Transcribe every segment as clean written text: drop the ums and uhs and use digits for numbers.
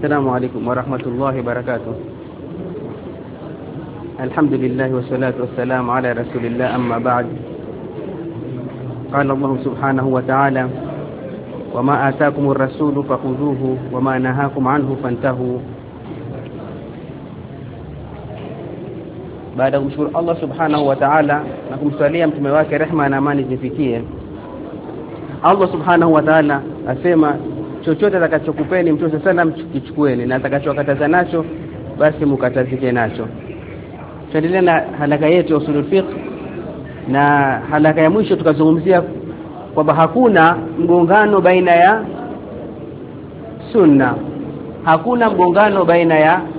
السلام عليكم ورحمة الله وبركاته. الحمد لله والصلاة والسلام على رسول الله، أما بعد. قال الله سبحانه وتعالى: وما آتاكم الرسول فخذوه وما نهاكم عنه فانتهوا. Baada kumshukuru Allah subhanahu wa ta'ala na kumsalia mtume wake rehma na amani zifikie, Allah subhanahu wa ta'ala asema chochote atakachokupeni mtume sallam kichukueni, na atakachokataza nacho basi mukatazike nacho. Tuendelee na halaka yetu ya usulul fiqh, na halaka ya mwisho tukazungumzia kwamba hakuna mgongano baina ya sunna, hakuna mgongano baina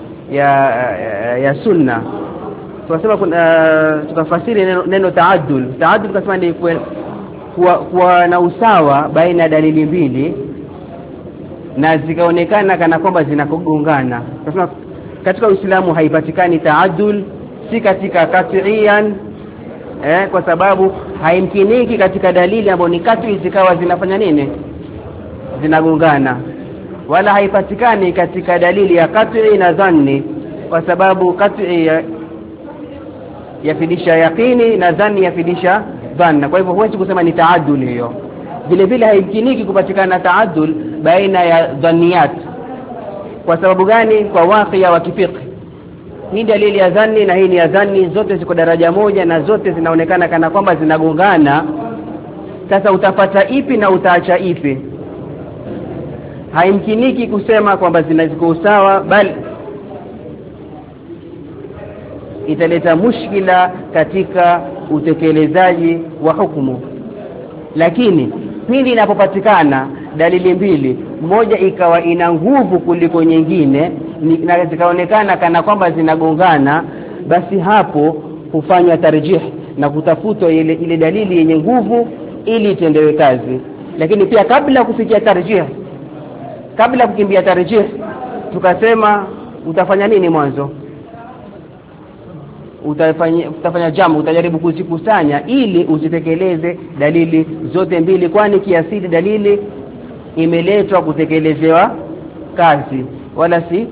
ya sunna. Tunasema tukafasiri neno taaddul. Taaddul tunasema ni kuwa na usawa baina ya dalili mbili na zikaonekana kana kwamba zinakogongana. Tunasema katika Uislamu haipatikani taaddul, si katika qat'iyan, kwa sababu haimkiniki katika dalili ambazo ni qat'i zikawa zinafanya nini, zinagongana, wala haipatikani katika dalili ya qat'i na dhanni, kwa sababu qat'i yafidisha yaqini na dhanni yafidisha dhanna. Kwa hivyo huwezi kusema ni taaddul hiyo. Vile vile haimkiniki kupatikana taaddul baina ya dhanniyat. Kwa sababu gani? Kwa waqi'a wa kifiqh. Hii dalili ya dhanni na hii ni ya dhanni, zote ziko daraja moja na zote zinaonekana kana kwamba zinagongana. Sasa utapata ipi na utaacha ipi? Haimkiniki kusema kwamba ziko sawa, bali italeta mushkila katika utekelezaji wa hukumu. Lakini pindi inapopatikana dalili mbili, moja ikawa ina nguvu kuliko nyingine na zikaonekana kana kwamba zinagongana, basi hapo hufanywa tarjih na kutafutwa ile dalili yenye nguvu ili itendewe kazi. Lakini pia kabla kufikia tarjih, kabla kukimbia tarjih, tukasema utafanya nini mwanzo? Utafanya jamu, utajaribu kuzikusanya ili uzitekeleze dalili zote mbili, kwani kiasili dalili imeletwa kutekelezewa kazi wala si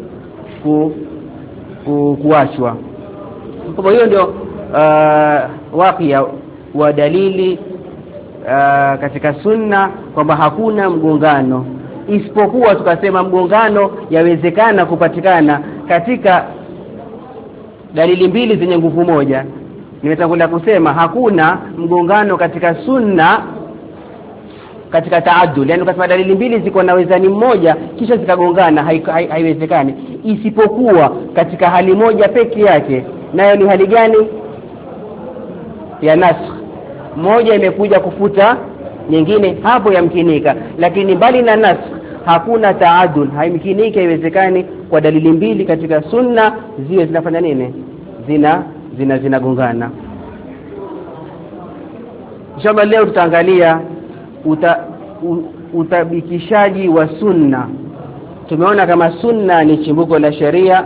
kuachwa. Kwa hiyo ndio waqi'a wa dalili katika sunna, kwamba hakuna mgongano, isipokuwa tukasema mgongano yawezekana kupatikana katika dalili mbili zenye nguvu moja. Nimetangulia kusema hakuna mgongano katika sunna katika taaddul, yani ukasema dalili mbili ziko na wezani mmoja kisha zikagongana, haiwezekani, isipokuwa katika hali moja peke yake. Nayo ni hali gani? Ya nasakh. Moja imekuja kufuta nyingine, hapo yamkinika. Lakini mbali na nasakh hakuna taaddul, haimkiniki, haiwezekani kwa dalili mbili katika sunna ziwe zinafanya nini, zinagongana. Inshallah leo tutaangalia utabikishaji wa sunna. Tumeona kama sunna ni chimbuko la sharia,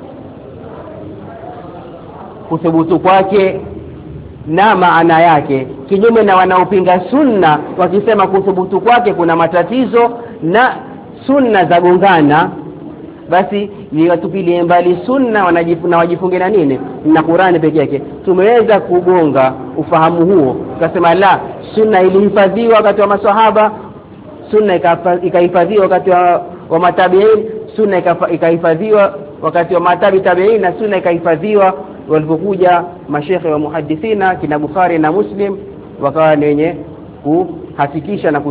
kuthubutu kwake na maana yake, kinyume na wanaopinga sunna wakisema kuthubutu kwake kuna matatizo na sunna za gongana, basi ni watupilie mbali sunna, wajifunge na nini, na Qur'ani pekee yake. Tumeweza kugonga ufahamu huo, tukasema la, sunna ilihifadhiwa wakati wa maswahaba, sunna ikahifadhiwa wakati wa matabi'in, sunna ikahifadhiwa wakati wa matabi'in, na sunna ikahifadhiwa walipokuja mashekhe wa muhadithina kina Bukhari na Muslim, wakawa ni wenye kuhakikisha na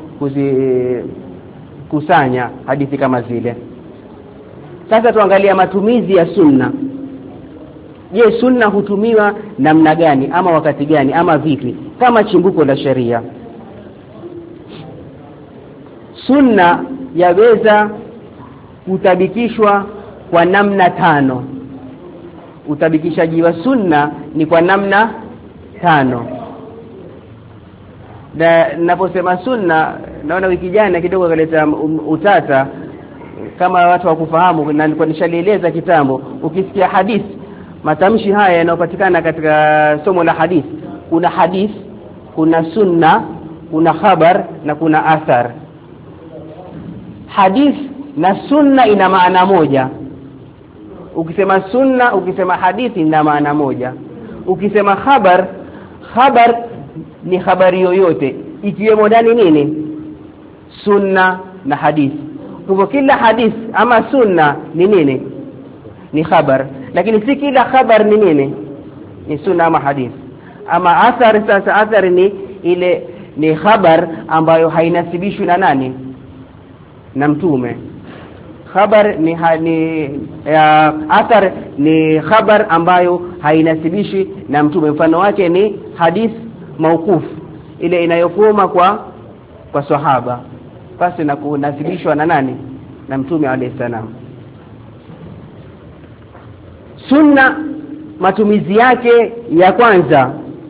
kusanya hadithi kama zile. Sasa tuangalia matumizi ya sunna. Je, sunna hutumiwa namna gani, ama wakati gani, ama vipi kama chimbuko la sharia? Sunna yaweza kutabikishwa kwa namna 5. Utabikishaji wa sunna ni kwa namna 5. Na ninaposema sunna, naona wiki jana kidogo kaleta utata kama watu wakufahamu, na nilikuwa nishalieleza kitambo. Ukisikia hadith, matamshi haya yanayopatikana katika somo la hadith, kuna hadith, kuna sunna, kuna khabar na kuna athar. Hadith na sunna ina maana moja. Ukisema sunna, ukisema hadithi ina maana moja. Ukisema khabar ni habari yoyote ikiwemo ndani nini? Sunna na hadithi. Kwa kila hadithi ama sunna ni nini? Ni khabar. Lakini si kila khabar ni nini? Ni sunna ama hadithi. Ama athar, sasa athar ni khabar ambayo hainasibishwi na nani? Na mtume. Khabar athar ni khabar ambayo hainasibishi na mtume. Mfano wake ni hadith mauquf, ile inayokoma kwa sahaba basi na kunasibishwa na nani? Na mtume alayhi salam. Sunna matumizi yake ya kwanza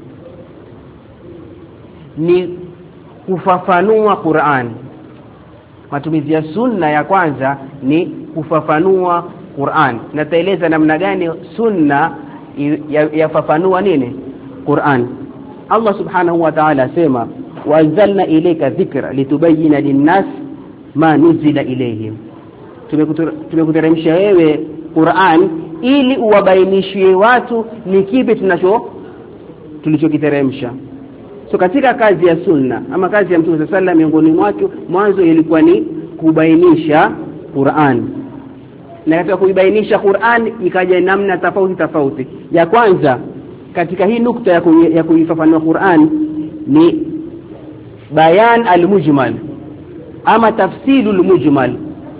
ni kufafanua Qur'an. Matumizi ya sunna ya kwanza ni kufafanua Qur'an. Nataeleza namna gani sunna yafafanua nini? Qur'an. Allah subhanahu wa ta'ala asema وَأَنزَلْنَا إِلَيْكَ ذِكْرًا لِتُبَيِّنَ لِلنَّاسِ مَا نُزِّلَ إِلَيْهِمْ. Tumekuteremsha wewe Qur'an ili uwabainishie watu ni kipi tulichokiteremsha. So katika kazi ya sunna ama kazi ya Mtume sallallahu alayhi miongoni mwake mwanzo ilikuwa ni kubainisha Qur'an. Na katika kuibainisha Qur'an ikaja namna tofauti. Ya kwanza katika hii nukta ya kuifafanua Qur'an ni bayan al-mujmal ama tafsilul mujmal.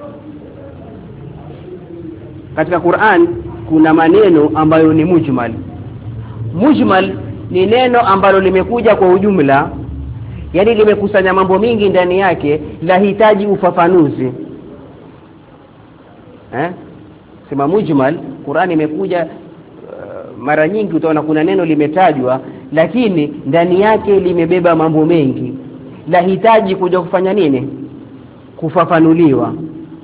Katika Qur'an kuna maneno ambayo ni mujmal. Mujmal ni neno ambalo limekuja kwa ujumla, yani limekusanya mambo mingi ndani yake, lahitaji ufafanuzi. Sema mujmal, Qur'an imekuja mara nyingi utaona kuna neno limetajwa lakini ndani yake limebeba mambo mengi, lahitaji kuja kufanya nini? Kufafanuliwa.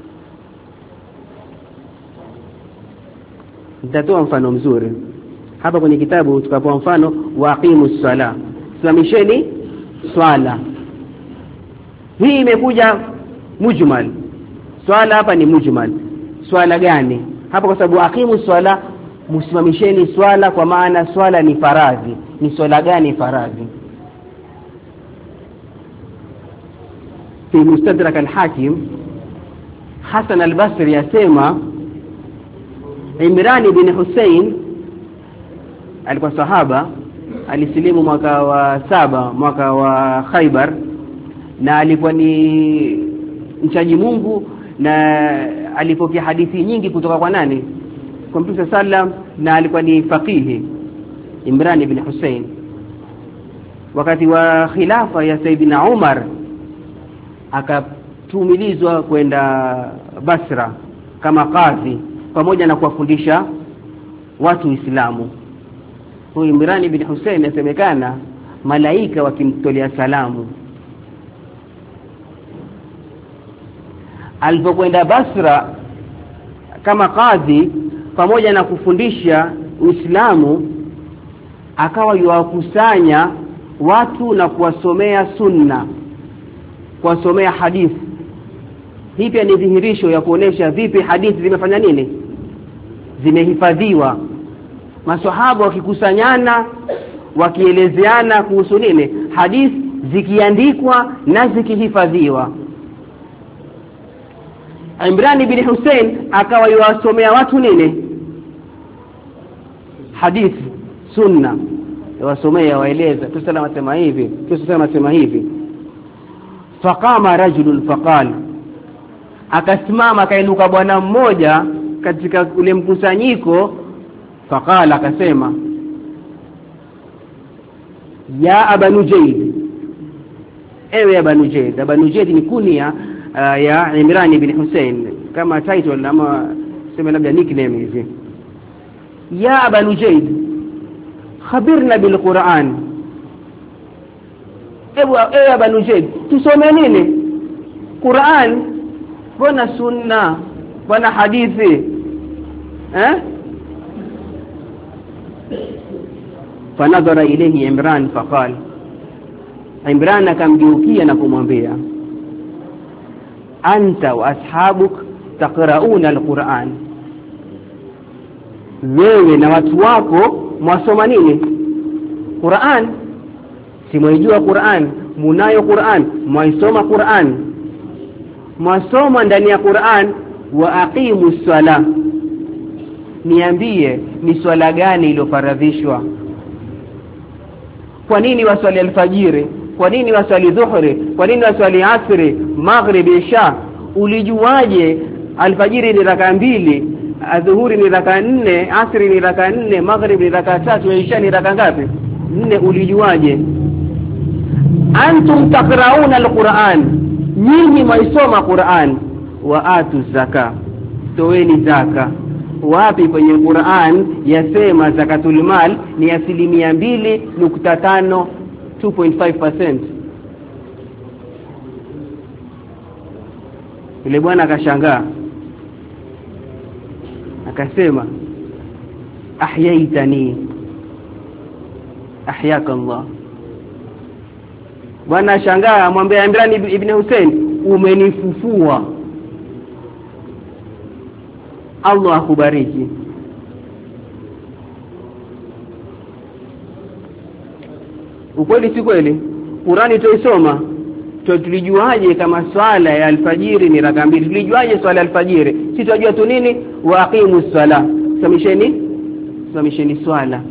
Nitatoa mfano mzuri hapa kwenye kitabu. Tukapoa mfano waqimus sala, simamisheni swala. Hii imekuja mujmal. Swala hapa ni mujmal. Swala gani? Hapa kwa sababu aqimus sala, msimamisheni swala, kwa maana swala ni faradhi. Ni swala gani faradhi? Fi Mustadrak al-Hakim, Hasan al-Basri yasema Imran ibn Hussein alikuwa sahaba, alisilimu mwaka wa 7 mwaka wa Khaybar, na alikuwa ni mchaji Mungu na alipokea hadithi nyingi kutoka kwa nani? Kwa Mtume sallam, na alikuwa ni faqihi Imran ibn Hussein. Wakati wa khilafa ya Sayyidina Umar akatumilizwa kwenda Basra kama kadhi pamoja na kuwafundisha watu Uislamu. Huyu Imran ibn Hussein yasemekana malaika wakimtolea salamu. Alipokwenda Basra kama kadhi pamoja na kufundisha Uislamu, akawa yuwakusanya watu na kuwasomea sunna, kuwasomea hadithi. Hii pia ni dhihirisho ya kuonesha vipi hadithi zimefanya nini? Zimehifadhiwa. Maswahaba wakikusanyana wakielezeana kuhusu nini? Hadithi zikiandikwa na zikihifadhiwa. Imran ibn Hussein akawa yuwasomea watu nini? Hadithi, sunna. Yuwasomea, waeleza, tusema asema hivi, tusema asema hivi. Faqama rajulun faqala, akasimama akainuka bwana mmoja katika ule mkusanyiko. Faqala, akasema, ya Aba Nujayd, ewe Aba Nujayd. Aba Nujayd ni kunia ya Imran ibn Hussein, kama title ama sema labda nickname hivi. Ya Aba Nujayd, khabirna bil Qur'an. Ewe Aba Nujayd, tusome nini? Qur'an, bona sunna, bona hadithi? Fanadhara ilayhi Imran faqala, Imran akamgeukia na kumwambia, anta wa ashabuk taqrauna alquran, wewe na watu wako mwasoma nini? Qur'an. Si mwaijua Qur'an, munayo Qur'an, mwaisoma Qur'an, mwasoma ndani ya Qur'an. Wa aqimus sala, niambie ni swala gani iliyofaradhishwa? Kwa nini waswali alfajiri? Kwa nini waswali dhuhri? Kwa nini waswali asri, maghrib, isha? Ulijuaje alfajiri ni raka 2, adhuhuri ni raka 4, asri ni raka 4, maghrib ni raka 3, isha ni raka ngapi? 4. Ulijuaje? Antum taqrauna alquran, nyinyi maisoma Qur'an. Wa atu zaka, toweni zaka. Wapi kwenye Qur'an yasema zakatul mal ni 2.5, 2.5%? Ile bwana akashangaa akasema ahyaitani ahyaka Allah. Bwana shangaa, amwambia Imran ibn Hussein, umenifufua, Allah akubariki. Ukweli si kweli? Qur'ani tuisoma, tulijuaje kama swala ya alfajiri ni raka 2? Tulijuaje swala ya alfajiri? Si tunajua tu nini? Wa aqimus sala, samisheni swala.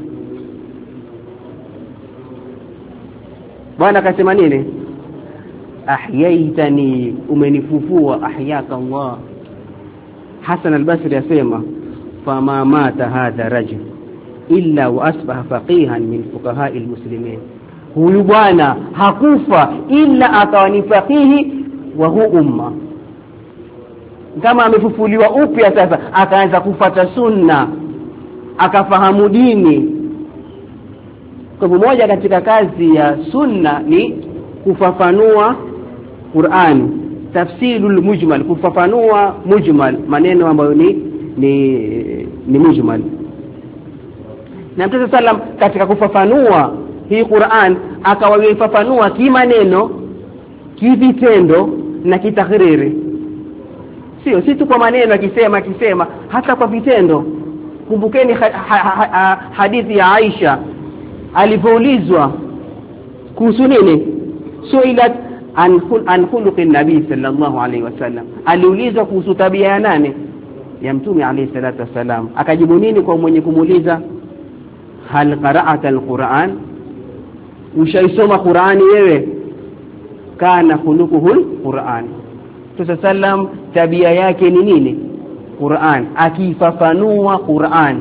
Bwana akasema nini? Ahyaitani, umenifufua, ahyaka Allah. Hasan al-Basri yasema fama mata hadha rajul illa wa asbaha faqihan min fuqaha'il muslimin, huyu bwana hakufa illa akawa ni faqihi wa hu umma. Kama amefufuliwa upya sasa, akaanza kufuata sunna, akafahamu dini. Kwa moja katika kazi ya sunna ni kufafanua Qur'an, tafsirul mujmal, kufafanua mujmal, maneno ambayo ni mujmal. Na Mtume sallam katika kufafanua hii Qur'an akawafafanua kimaneno, kivitendo na kitahriri. Sio si tu kwa maneno akisema, hata kwa vitendo. Kumbukeni hadithi ya Aisha alipoulizwa kuhusu nini? Suilat an khuluqi nabii sallallahu alaihi wasallam, aliulizwa kuhusu tabia ya nani? Ya Mtume alayhi salatu wasalam. Akajibu nini kwa mwenye kumuuliza? Hal qara'ata alquran, ushaisoma Qur'ani wewe? Kana khuluquhul Qur'an. Mtume sallam tabia yake ni nini? Qur'an, akifafanua Qur'an.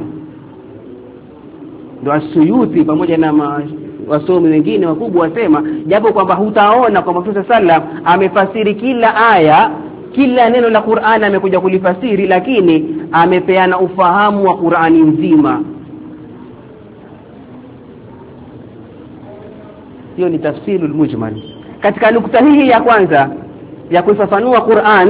Ndio As-Suyuti pamoja na wasomi wengine wakubwa wasema, japo kwamba hutaona kwamba Mtume sallam amefasiri kila aya, kila neno la Qur'an amekuja kulifasiri, lakini amepeana ufahamu wa Qur'ani nzima. Hiyo ni tafsirul mujmal. Katika nukta hii ya kwanza ya kufafanua Qur'an,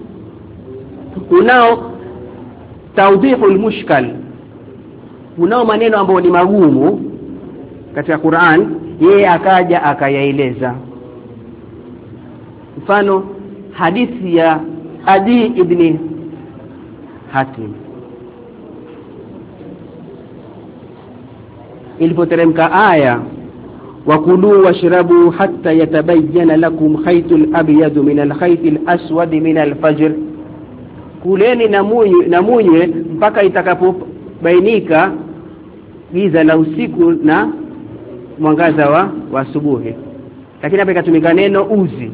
kunao tawdihul mushkal, kunao maneno ambayo ni magumu katika Qur'an, yeye akaja akayaeleza. Mfano hadithi ya Adi ibn Hatim ilipoteremka aya wakulu washrabu hatta yatabayyana lakum khaytul abyad min al-khaytil aswad min al-fajr, kuleni na munywe mpaka itakapobainika giza la usiku na mwangaza wa asubuhi. Lakini hapa ikatumika neno uzi.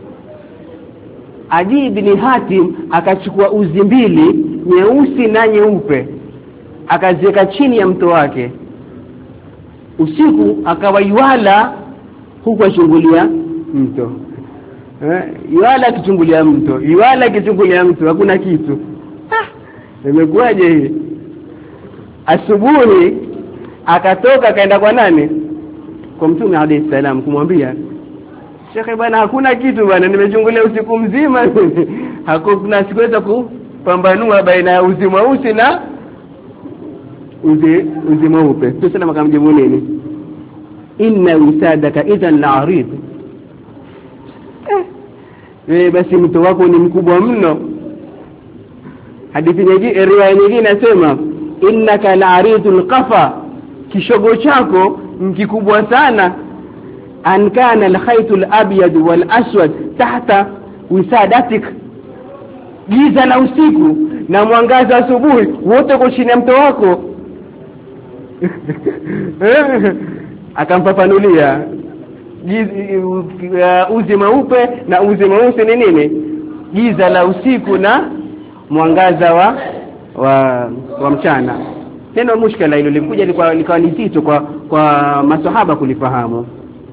Adi ibn Hatim akachukua uzi 2, nyeusi na nyeupe, akaziweka chini ya mto wake. Usiku akawaiwala huku achungulia mto. Iwala kichungulia mto, iwala kichungulia mto, hakuna kitu. Imekuwaje hii? Asubuhi akatoka kaenda kwa nani? Kwa Mtume alayhi salam kumwambia, Sheikh bwana, hakuna kitu bwana, nimechungulia usiku mzima hakuna, sikuweza kupambanua baina ya uzi mweusi na uzi mweupe. Tuseme makamjibu nini? Inna wisadaka idhan la'rid, wewe basi mto wako ni mkubwa mno. hadithi nyingine, riwaya nyingine inasema innaka la'aridul qafa, kishogo chako mkikubwa sana, an kana al-khaytul abyad wal aswad tahta wisadatik, giza la usiku na mwangaza asubuhi wote uko chini ya mto wako. Akampafanulia uzi mweupe na uzi mweusi ni nini? Giza la usiku na mwangaza wa mchana. Neno mushkila hilo lilikuja likawa nzito kwa maswahaba kulifahamu.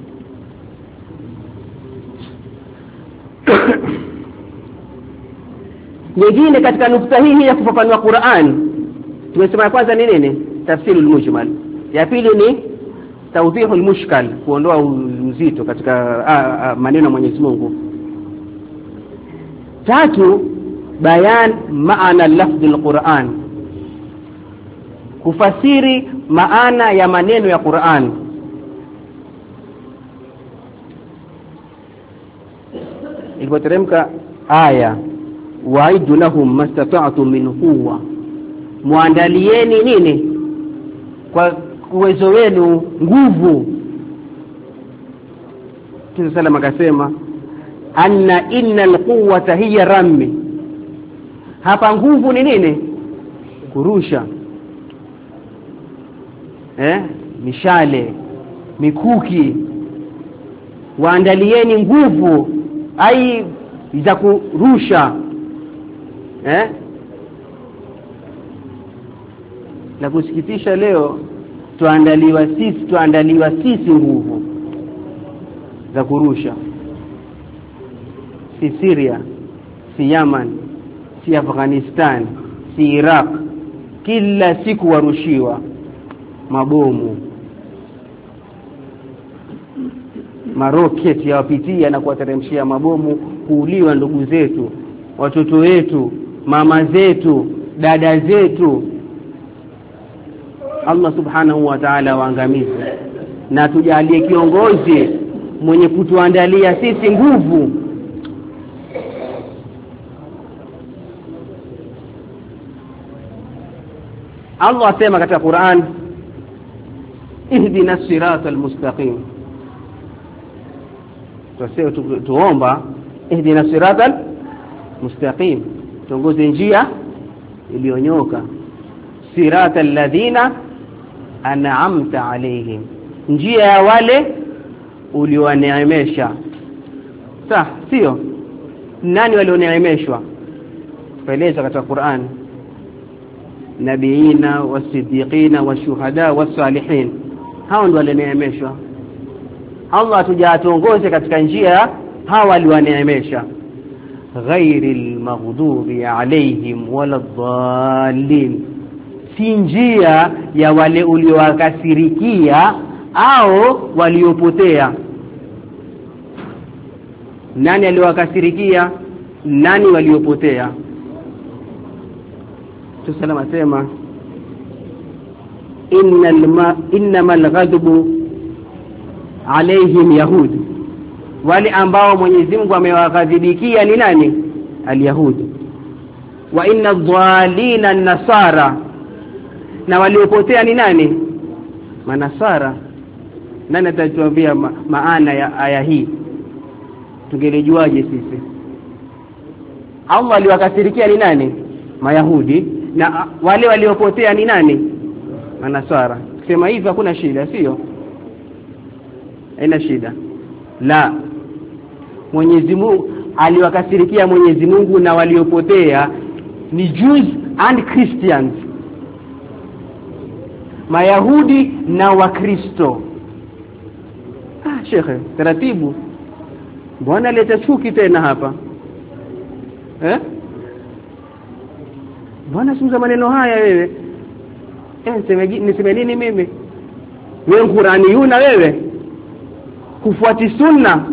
Nyingine katika nukta hii ya kufafanua Qur'an, tumesema kwanza ni nini? Tafsirul mujmal. Ya pili ni tawdihul mushkal, kuondoa uzito katika maneno ya Mwenyezi Mungu. Tatu, bayan maana lafdhul Qur'an, kufasiri maana ya maneno ya Qur'an. Ilipoteremka aya waidu lahum mastata'tum min quwwa, muandalieni nini kwa uwezo wenu nguvu. Mtume sallam akasema anna innal quwwata hiya rammi, hapa nguvu ni nini? Kurusha mishale, mikuki. Waandalieni nguvu ai za kurusha. La kusikitisha leo tuandaliwa sisi nguvu za kurusha. Si Syria, si Yemen, si Afghanistan, si Iraq, kila siku warushiwa mabomu, maroketi yawapitia na kuwateremshia mabomu, kuuliwa ndugu zetu, watoto wetu, mama zetu, dada zetu. Allah subhanahu wa ta'ala waangamize, na tujalie kiongozi mwenye kutuandalia sisi nguvu. Allah asema katika Qur'an ihdinas siratal mustaqim. Tuomba ihdinas siratal mustaqim, tuongoze njia iliyonyoka. Siratal ladhina an'amta alayhim, njia ya wale uliowaneemesha. Sio nani walioneemeshwa? Tueleza katika Qur'an nabiyina wasiddiqina washuhada wasalihin, hao ndio walioneemeshwa. Allah atujatuongoze katika njia hawa walioneemesha. Ghairil maghdubi alayhim waladdallin, si njia ya wale uliowakasirikia au waliopotea. Nani aliowakasirikia? Nani waliopotea? Tusalama sema innamal ghadbu alayhim yahud, wale ambao Mwenyezi Mungu amewaghadhibikia ni nani? Al-yahud. Wa inna dhalina an-nasara, na waliopotea ni nani? Manasara. Nani atatuambia maana ya aya hii? Tungelijuaje sisi? Allah aliwakasirikia ni nani? Mayahudi. Na wale waliopotea ni nani? Manasara. Kusema hivi hakuna shida, sio? Haina shida. La, Mwenyezi Mungu aliwakasirikia Mwenyezi Mungu na waliopotea ni Jews and Christians, Mayahudi na Wakristo. Shekhe, taratibu. Bwana leta chuki tena hapa. Bwana simuza maneno haya wewe. Niseme nini mimi? Wewe Qur'ani yuna wewe? Kufuati sunna.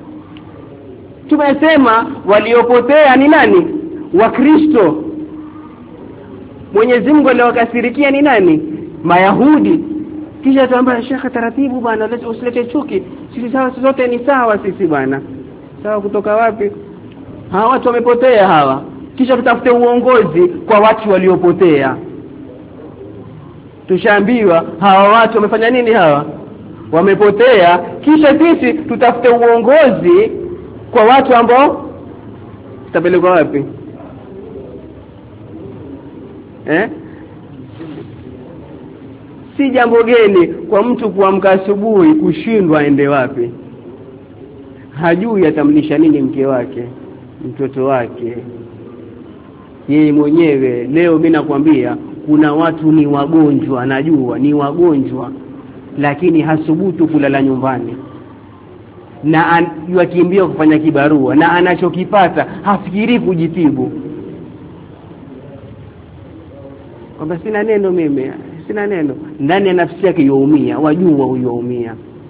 Tumesema waliopotea ni nani? Wakristo. Mwenyezi Mungu aliwakasirikia ni nani? Mayahudi. Kisha tuambia shekhe taratibu bwana, usilete chuki. Sisi sawa, sote ni sawa sisi bwana. Sawa kutoka wapi? Hawa watu wamepotea hawa. kisha tutafute uongozi kwa watu waliopotea. Tushaambiwa hawa watu wamefanya nini, hawa wamepotea, kisha sisi tutafute uongozi kwa watu ambao tutapelekwa wapi? Si jambo geni kwa mtu kuamka asubuhi kushindwa aende wapi. Hajui atamlisha nini mke wake, mtoto wake, yeye mwenyewe. Leo mimi nakwambia kuna watu ni wagonjwa, najua ni wagonjwa, lakini hasubutu kulala nyumbani, na yuakimbia kufanya kibarua, na anachokipata hafikiri kujitibu. Kwamba sina neno mimi, sina neno, ndani ya nafsi yake yuumia, wajua huyoumia.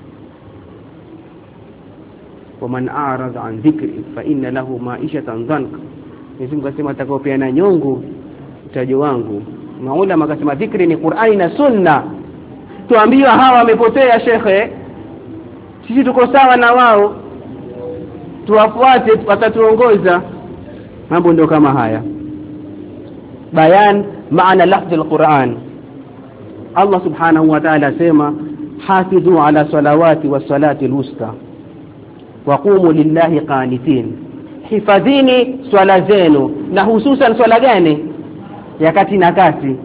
Waman a'rada an dhikri fa inna lahu ma'ishatan dhanka. Mungu akasema atakayopeana nyongo utajo wangu. Maulama akasema dhikri ni Qur'ani na Sunna. Tuambiwa hawa wamepotea shekhe, sisi tuko sawa na wao, tuwafuate, watatuongoza. Mambo ndio kama haya. Bayan maana lafzi al-Qur'an. Allah subhanahu wa ta'ala asema hafidhu ala salawati was salati al-wusta waqumu lillahi qanitin. Hifadhini swala zenu, na hususan swala gani? Ya kati na kati.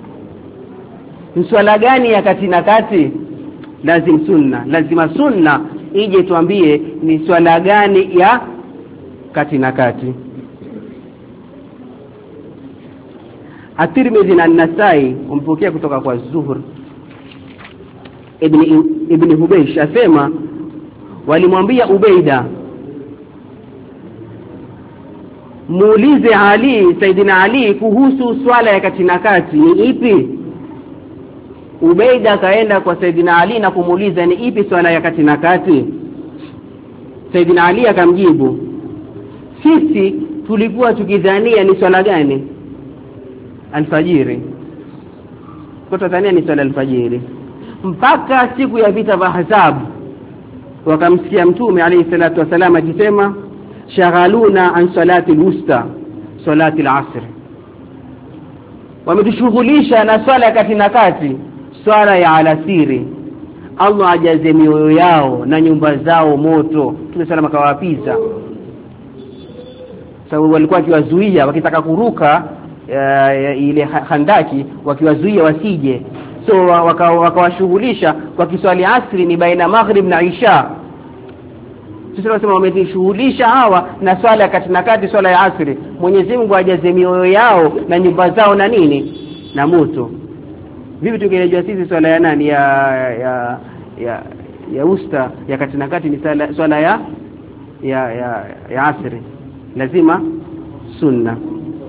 Swala gani ya kati na kati? Lazima sunna ije tuambie ni swala gani ya kati na kati. At-Tirmidhi na An-Nasai umpokea kutoka kwa Zuhur ibn Hubaysh asema walimwambia Ubaida, muulize Ali, Saidina Ali, kuhusu swala ya kati na kati ni ipi. Ubaida kaenda kwa Saidina Ali na kumuuliza ni ipi swala ya kati na kati. Saidina Ali akamjibu, sisi tulikuwa tukidhania ni swala gani? Alfajiri. Kwa Tanzania ni swala alfajiri, mpaka siku ya vita vya Ahzab wakamsikia Mtume alayhi salatu wasalam akisema shaghaluna an salati al-wusta salati al-asr. Wametushughulisha na swala kati na kati, swala ya alasiri. Allah ajaze mioyo yao na nyumba zao moto. Tumesalama kawapiza, sababu walikuwa kiwazuia wakitaka kuruka ile handaki, wakiwazuia wasije. So wakawashughulisha kwa kiswali asri ni baina maghrib na isha. Sisi tunasema wamejishughulisha hawa na swala kati na kati, swala ya asri. Mwenyezi Mungu ajaze mioyo yao na nyumba zao na nini? Na moto. Vipi tungelejua sisi swala ya nani ya usta ya kati na kati ni swala ya asri? Lazima sunna.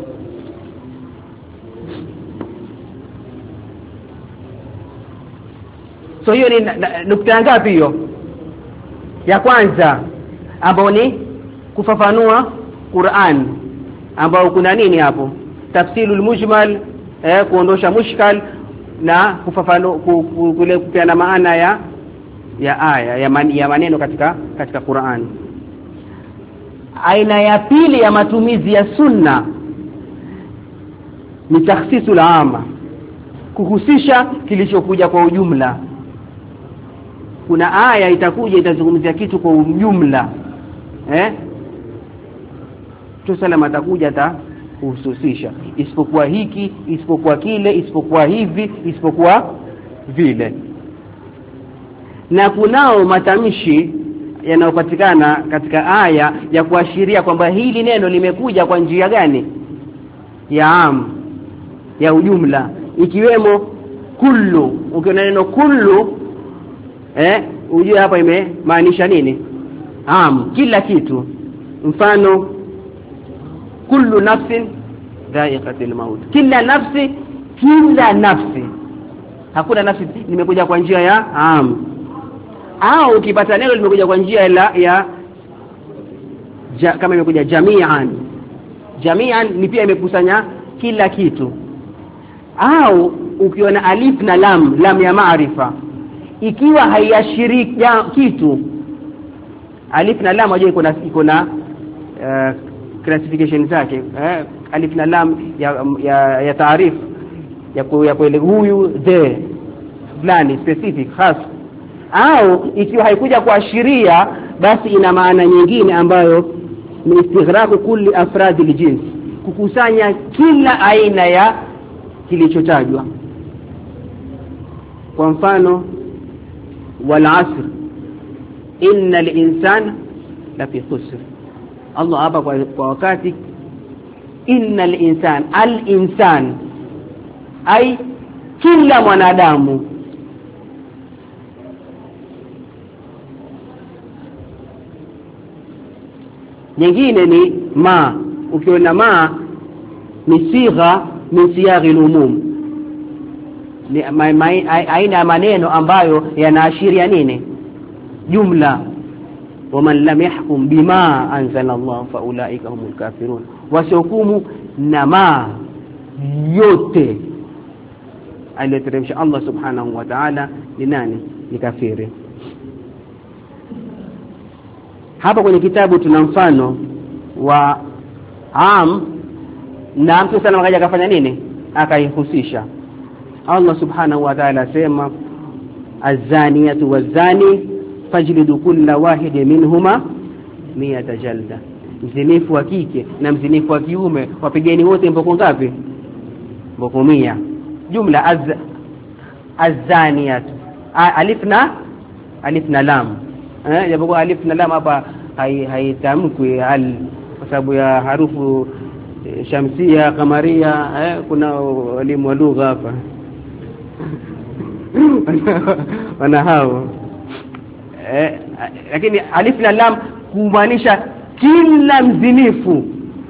So hiyo ni nukta ngapi hiyo? Ya kwanza ambao ni kufafanua Qur'an, ambao kuna nini hapo? Tafsilul mujmal, kuondosha mushkal na kufafanua kule kupeana maana ya aya ya maneno katika Qur'an. Aina ya pili ya matumizi ya sunna ni takhsisul ama, kuhusisha kilichokuja kwa ujumla. Kuna aya itakuja itazungumzia kitu kwa ujumla, Tusalama atakuja kuhususisha, isipokuwa hiki, isipokuwa kile, isipokuwa hivi, isipokuwa vile. Na kunao matamshi yanayopatikana katika aya ya kuashiria kwamba hili neno limekuja kwa njia gani? Ya am, ya ujumla, ikiwemo kullu. Ukiona neno kullu, ujue hapa imemaanisha nini? Am, kila kitu. Mfano kullu nafsin dha'iqatul maut, kila nafsi, hakuna nafsi limekuja kwa njia ya am. Au ukipata neno limekuja kwa njia kama imekuja jami'an ni pia imekusanya kila kitu. Au ukiona alif na lam ya maarifa, ikiwa haiashiriki kitu, alif na lam wajua iko na classification zake alif na lam ya taarif ya kueleza huyu the fulani specific khas, au ikiwa haikuja kuashiria basi ina maana nyingine ambayo ni istighraqu kulli afradi aljins, kukusanya kila aina ya kilichotajwa. Kwa mfano wal asr innal insana lafi khusr, Allah hapa kwa wakati innal insan, al insan ay kila mwanadamu. Nyingine ni ma, ukiona ma ni sigha min siyaghi al-umum, ni aina maneno ambayo yanaashiria nini? Jumla. Waman lam yahkum bima anzala Allah fa ulaika humul kafirun, wasihukumu na ma yote aliyoteremsha Allah subhanahu wa ta'ala ni nani? Ni kafiri. Hapa kwenye kitabu tuna mfano wa am, na Mtume sana akaja akafanya nini? Akaihusisha. Allah subhanahu wa ta'ala sema az-zaniyatu waz-zani fajlidu kulla wahid minhuma 100 jalda, mzinifu wa kike na mzinifu wa kiume wapigeni wote mboko ngapi? Mboko 100. Jumla az-zaniyatu alif na lam, japo alif na lam hapa haitamkwi al kwa sababu ya harufu shamsia kamaria. Kuna walimu wa lugha hapa wana hao, lakini alif na lam kumaanisha kila mzinifu.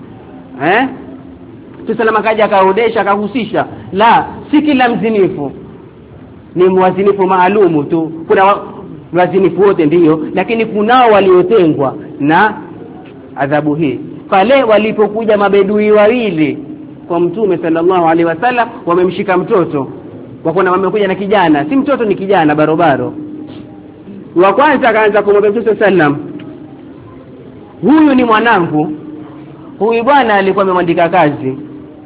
Tusalama kaja akaodesha akahusisha, la, si kila mzinifu, ni mwazinifu maalumu tu. Kuna wazinifu wote ndiyo, lakini kunao waliotengwa na adhabu hii. Pale walipokuja mabedui wawili kwa Mtume sallallahu alaihi wasallam, wamemshika mtoto, wakona wamekuja na kijana, si mtoto ni kijana barobaro. Wa kwanza akaanza kumwambia Mtume sallam, huyu ni mwanangu, huyu bwana alikuwa amemwandika kazi,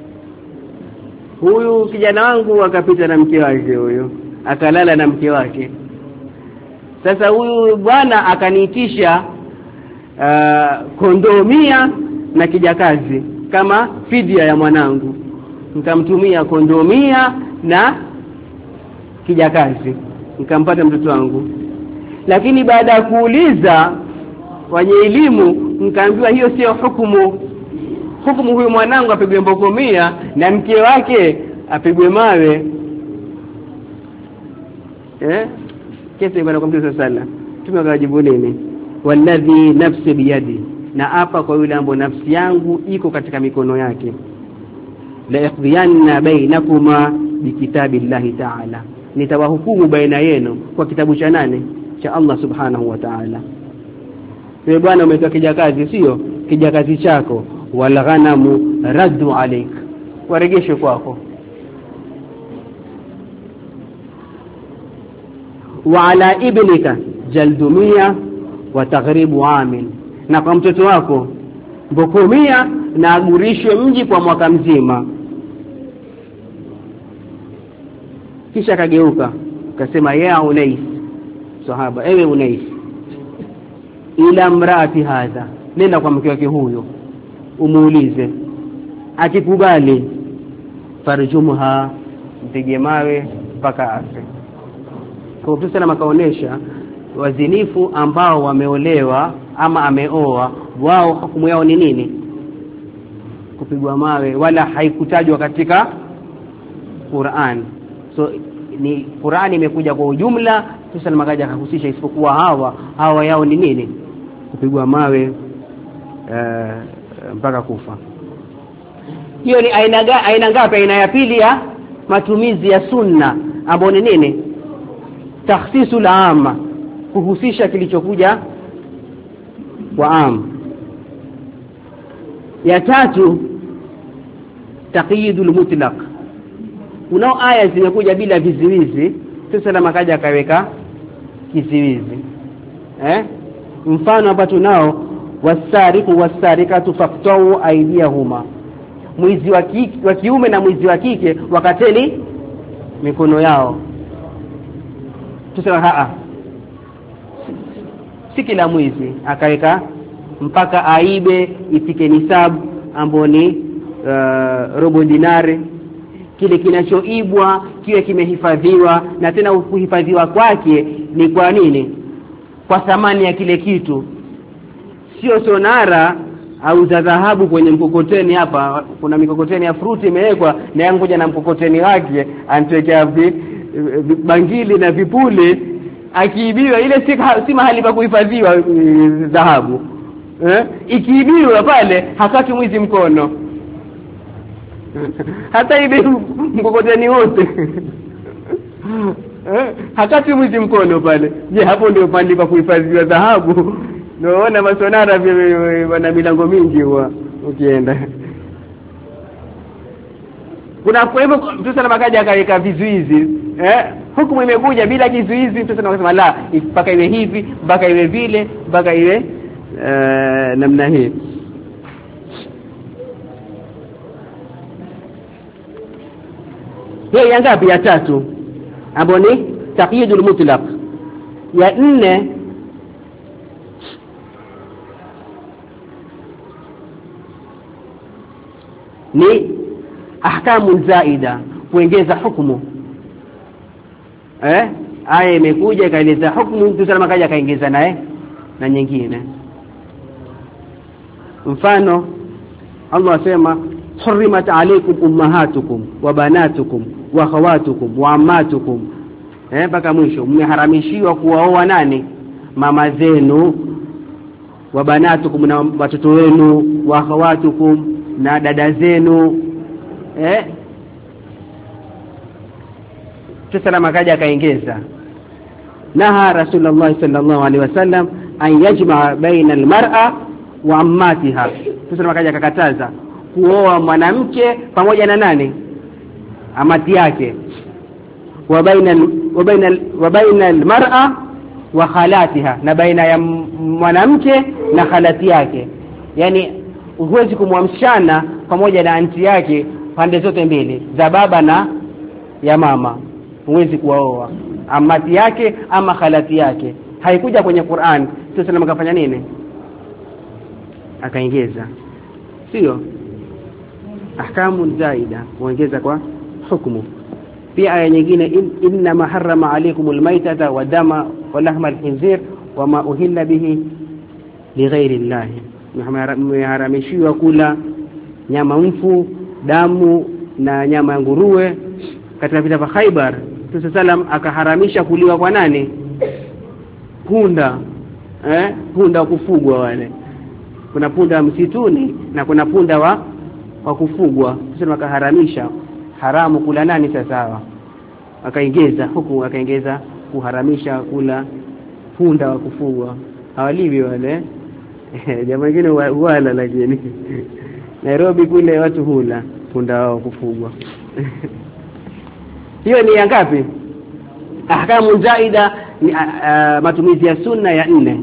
huyu kijana wangu akapita na mke wake, huyu akalala na mke wake. Sasa huyu bwana akaniitisha kondoo 100 na kijakazi kama fidia ya mwanangu. Nikamtumia kondoo 100 na kijakazi, nikampata mtoto wangu. Lakini baada ya kuuliza wenye elimu, nikaambiwa hiyo sio hukumu. Hukumu huyu mwanangu apigwe mboko 100 na mke wake apigwe mawe. Kesi ibana kwa Mtume sallallahu tumekajibu nini? Walladhi nafsi biyadi, na hapa kwa yule ambaye nafsi yangu iko katika mikono yake, la yaqdiyanna bainakuma bikitabillahi ta'ala, nitawahukumu baina yenu kwa kitabu cha nani? Cha Allah subhanahu wa ta'ala. Wewe bwana umetoa kijakazi, sio kijakazi chako, wal ghanamu raddu alayk, waregeshe kwako. Wa ala ibnika jaldu 100 wa taghribu amin, na kwa mtoto wako mboko 100 na agurishwe mji kwa mwaka mzima. Kisha kageuka akasema, ya Unais, sahaba, ewe Unais, ila mraati hadha, nenda kwa mke wake huyo umuulize, akikubali farjumha, mpige mawe mpaka afe. Kwa Mtume sana makaonesha wazinifu ambao wameolewa ama ameoa, wao hukumu yao ni nini? Kupigwa mawe, wala haikutajwa katika Qur'an. So ni Qur'an imekuja kwa ujumla, Mtume sana makaja akahusisha isipokuwa hawa yao ni nini? Kupigwa mawe mpaka kufa. Hiyo ni aina ngapi? Aina ya pili ya matumizi ya sunna, ambapo ni nini? Takhsisul amma, kuhusisha kilichokuja kwa am. Ya tatu taqyidul mutlaq, unao aya zimekuja bila viziwizi, sasa makaja akaweka kiziwizi. Mfano hapa tunao wasariqu wasariqatu faqta'u aydiyahuma, mwizi wa kiume na mwizi wa kike wakateni mikono yao. Tusema si kila mwizi akaweka mpaka aibe ifike nisabu ambayo ni robo dinari. Kile kinachoibwa kiwe kimehifadhiwa, na tena kuhifadhiwa kwake ni kwa nini? Kwa thamani ya kile kitu. Sio sonara au za dhahabu kwenye mkokoteni. Hapa kuna mikokoteni ya fruit imewekwa, na yangoja na mkokoteni wake anatokea bangili na vipuli, akiibiwa ile si mahali pa kuhifadhiwa dhahabu. Ikiibiwa pale hakati mwizi mkono. Hata ibe mkokoteni wote hakati mwizi mkono pale. Je, hapo ndio pale pa kuhifadhiwa dhahabu? Naona masonara wana milango mingi huwa ukienda. Kuna kwa hivyo Mtume sana makaja akaweka vizuizi. Hukumu imekuja bila kizuizi. Mtume sana akasema la, mpaka iwe hivi, mpaka iwe vile, mpaka iwe namna hii. Hiyo ya ngapi? Ya 3, ambapo ni taqyidul mutlaq. Ya 4 ni ahkamu zaida, kuongeza hukumu. Aya imekuja ikaeleza hukumu, Mtume sallallahu alayhi wasallam akaongeza naye na nyingine. Mfano Allah asema hurrimat alaykum ummahatukum wa banatukum wa akhawatukum wa ammatukum, mpaka mwisho. Mmeharamishiwa kuwaoa nani? Mama zenu, wa banatukum na watoto wenu, wa akhawatukum na dada zenu. Tusalama akaja akaongeza, naha Rasulullah sallallahu alaihi wasallam an yajma baina almar'a wa ammatiha. Tusalama akaja akakataza kuoa mwanamke pamoja na nani? Amati yake. Wa baina almar'a wa khalatiha, na baina ya mwanamke na khalati yake. Yani huwezi kumwamshana pamoja na anti yake pande zote mbili, za baba na ya mama. Huwezi kuwaoa amati yake ama khalati yake. Haikuja kwenye Qur'an. Sasa mkafanya nini? Akaongeza, sio ahkamu zaida, kuongeza kwa hukumu. Pia aya nyingine, inna ma harrama alaykumul maytata wa dama wa lahma alkhinzir wa ma uhilla bihi lighairi Allah. Mmeharamishiwa kula nyama mfu, damu na nyama ya nguruwe. Katika vita vya Khaibar Mtume sallam akaharamisha kuliwa kwa nani? Punda. Punda kufugwa wale. Kuna punda wa msituni na kuna punda wa kufugwa. Mtume akaharamisha haramu kula nani sasa hawa? Akaongeza hukumu, akaongeza kuharamisha kula punda wa kufugwa. Hawaliwi wale. Jamaa wengine wala, lakini Nairobi kule watu hula punda wao kufugwa. Hiyo ni ya ngapi? Ahkamu zaida ni matumizi ya sunna ya 4.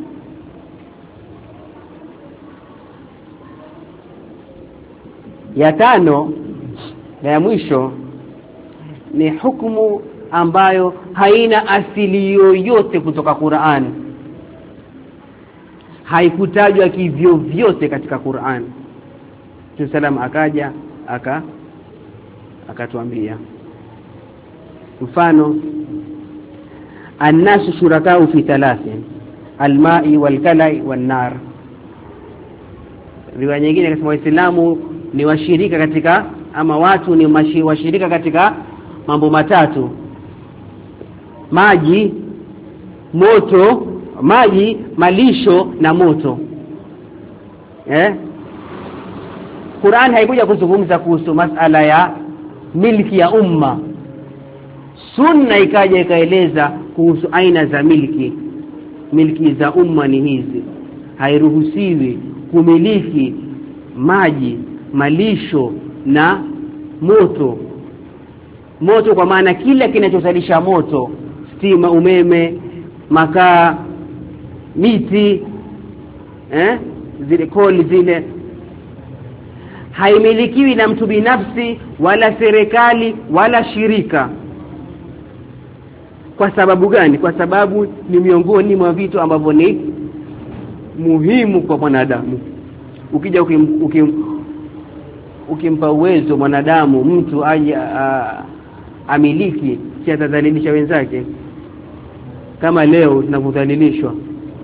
Ya 5 na ya mwisho ni hukumu ambayo haina asili yoyote kutoka Qur'an. Haikutajwa kivyo vyote katika Qur'an. Mtume sallam akaja akatuambia. Mfano, annasu shurakau fi 3, alma'i walkalai wannar. Riwaya nyingine inasema Waislamu ni washirika katika, ama watu ni washirika katika mambo matatu: maji, moto, maji, malisho na moto. Qur'an haikuja kuzungumza kuhusu masala ya milki ya umma. Sunna ikaja ikaeleza kuhusu aina za milki. Milki za umma ni hizi. Hairuhusiwi kumiliki maji, malisho na moto. Moto kwa maana kila kinachozalisha moto, stima, umeme, makaa, miti, zile koli zile haimilikiwi na mtu binafsi wala serikali wala shirika. Kwa sababu gani? Kwa sababu ni miongoni mwa vitu ambavyo ni muhimu kwa mwanadamu. Ukija ukimpa uwezo mwanadamu mtu aje amiliki, si atadhalilisha wenzake kama leo tunakudhalilishwa.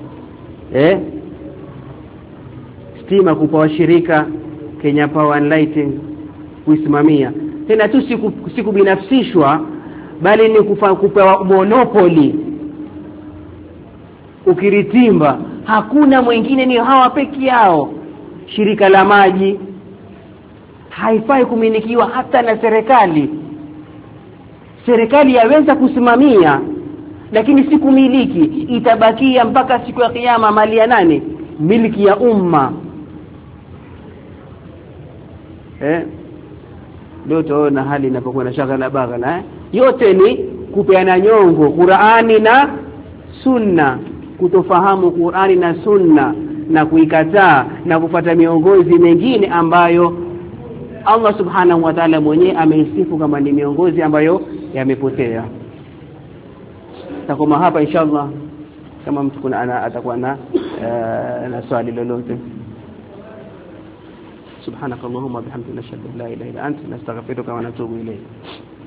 Stima kupa washirika Kenya Power and Lighting kuisimamia. Tena tu siku binafsishwa, bali ni kupewa monopoly. Ukiritimba hakuna mwingine, ni hawa peke yao. Shirika la maji haifai kumilikiwa hata na serikali. Serikali yaweza kusimamia lakini si kumiliki, itabakia mpaka siku ya kiyama mali ya nani? Miliki ya umma. Leo tuona hali inapokuwa na shaghala baghala. Yote ni kupeana nyongo Qur'ani na Sunna, kutofahamu Qur'ani na Sunna na kuikataa na kufuata miongozi mengine ambayo Allah Subhanahu wa Ta'ala mwenyewe ameisifu kama ni miongozi ambayo yamepotea. Takoma hapa inshallah, kama mtu kuna atakuwa na swali lolote. Subhanakallahumma bihamdika nashhadu an la ilaha illa anta nastaghfiruka wa natubu ilayk.